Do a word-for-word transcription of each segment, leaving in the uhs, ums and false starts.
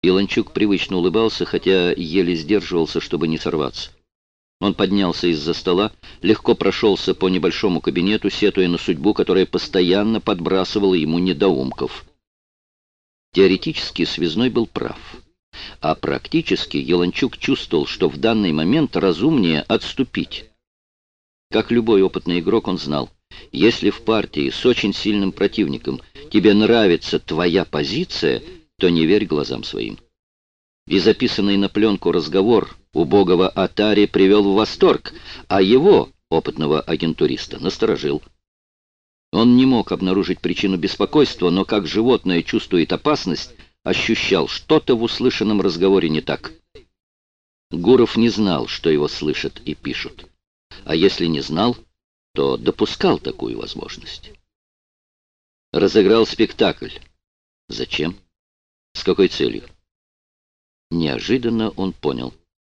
Илончук привычно улыбался, хотя еле сдерживался, чтобы не сорваться. Он поднялся из-за стола, легко прошелся по небольшому кабинету, сетуя на судьбу, которая постоянно подбрасывала ему недоумков. Теоретически Связной был прав, а практически Еланчук чувствовал, что в данный момент разумнее отступить. Как любой опытный игрок, он знал, если в партии с очень сильным противником тебе нравится твоя позиция, то не верь глазам своим. И записанный на пленку разговор убогого Атари привел в восторг, а его, опытного агентуриста, насторожил. Он не мог обнаружить причину беспокойства, но как животное чувствует опасность, ощущал, что-то в услышанном разговоре не так. Гуров не знал, что его слышат и пишут. А если не знал, то допускал такую возможность. Разыграл спектакль. Зачем? С какой целью? Неожиданно он понял.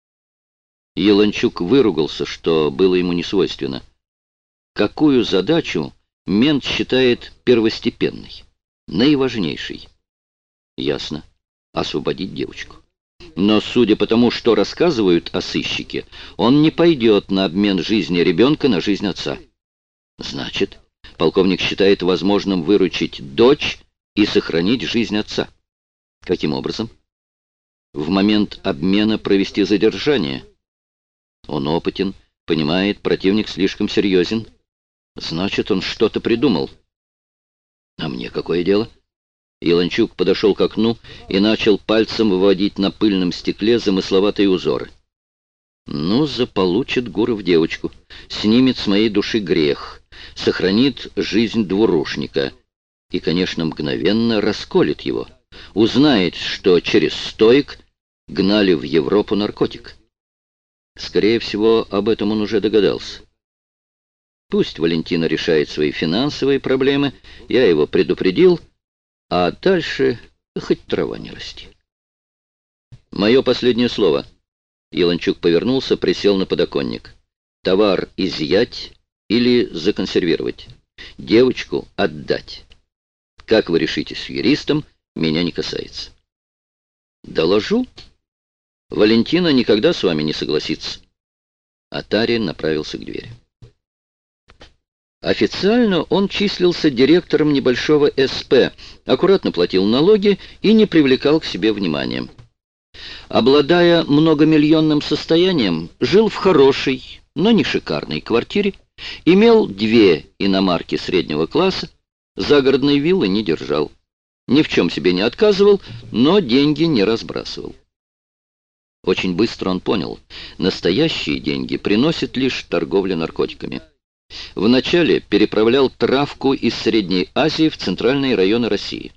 Еланчук выругался, что было ему не свойственно. Какую задачу мент считает первостепенной, наиважнейшей? Ясно. Освободить девочку. Но, судя по тому, что рассказывают о сыщике, он не пойдет на обмен жизни ребенка на жизнь отца. Значит, полковник считает возможным выручить дочь и сохранить жизнь отца. Каким образом? В момент обмена провести задержание. Он опытен, понимает, противник слишком серьезен. Значит, он что-то придумал. А мне какое дело? Илончук подошел к окну и начал пальцем выводить на пыльном стекле замысловатые узоры. Ну, заполучит Гуров девочку, снимет с моей души грех, сохранит жизнь двурушника и, конечно, мгновенно расколет его. Узнает, что через стоек гнали в Европу наркотик. Скорее всего, об этом он уже догадался. Пусть Валентина решает свои финансовые проблемы, я его предупредил, а дальше хоть трава не расти. Мое последнее слово. Еланчук повернулся, присел на подоконник. Товар изъять или законсервировать. Девочку отдать. Как вы решите с юристом, меня не касается. Доложу. Валентина никогда с вами не согласится. Атари направился к двери. Официально он числился директором небольшого эс пэ, аккуратно платил налоги и не привлекал к себе внимания. Обладая многомиллионным состоянием, жил в хорошей, но не шикарной квартире, имел две иномарки среднего класса, загородной виллы не держал, ни в чем себе не отказывал, но деньги не разбрасывал. Очень быстро он понял, настоящие деньги приносит лишь торговля наркотиками. Вначале переправлял травку из Средней Азии в центральные районы России.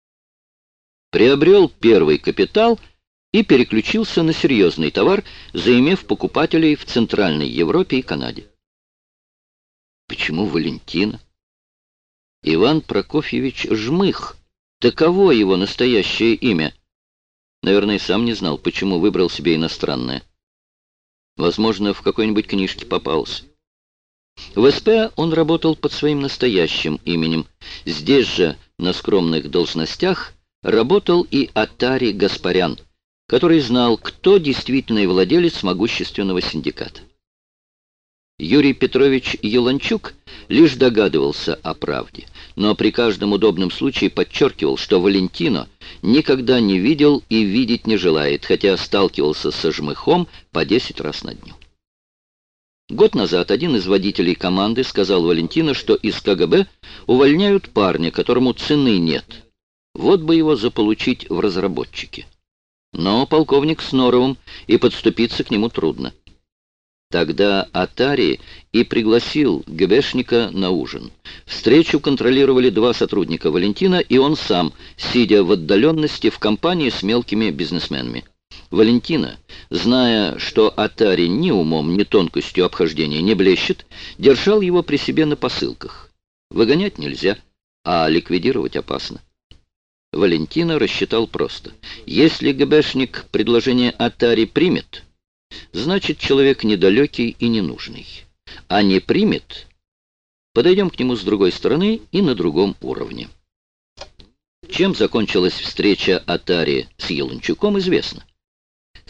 Приобрел первый капитал и переключился на серьезный товар, заимев покупателей в Центральной Европе и Канаде. Почему Валентина? Иван Прокофьевич Жмых. Таково его настоящее имя. Наверное, сам не знал, почему выбрал себе иностранное. Возможно, в какой-нибудь книжке попался. В эс пэ он работал под своим настоящим именем. Здесь же, на скромных должностях, работал и Атари Гаспарян, который знал, кто действительный владелец могущественного синдиката. Юрий Петрович Еланчук лишь догадывался о правде, но при каждом удобном случае подчеркивал, что Валентино никогда не видел и видеть не желает, хотя сталкивался со Жмыхом по десять раз на дню. Год назад один из водителей команды сказал Валентино, что из ка гэ бэ увольняют парня, которому цены нет. Вот бы его заполучить в разработчики. Но полковник с норовом, и подступиться к нему трудно. Тогда Атари и пригласил гэ бэ-шника на ужин. Встречу контролировали два сотрудника Валентина и он сам, сидя в отдаленности в компании с мелкими бизнесменами. Валентина, зная, что Атари ни умом, ни тонкостью обхождения не блещет, держал его при себе на посылках. Выгонять нельзя, а ликвидировать опасно. Валентина рассчитал просто. Если гэ бэ-шник предложение Атари примет, значит, человек недалекий и ненужный. А не примет, подойдем к нему с другой стороны и на другом уровне. Чем закончилась встреча Атари с Еланчуком, известно.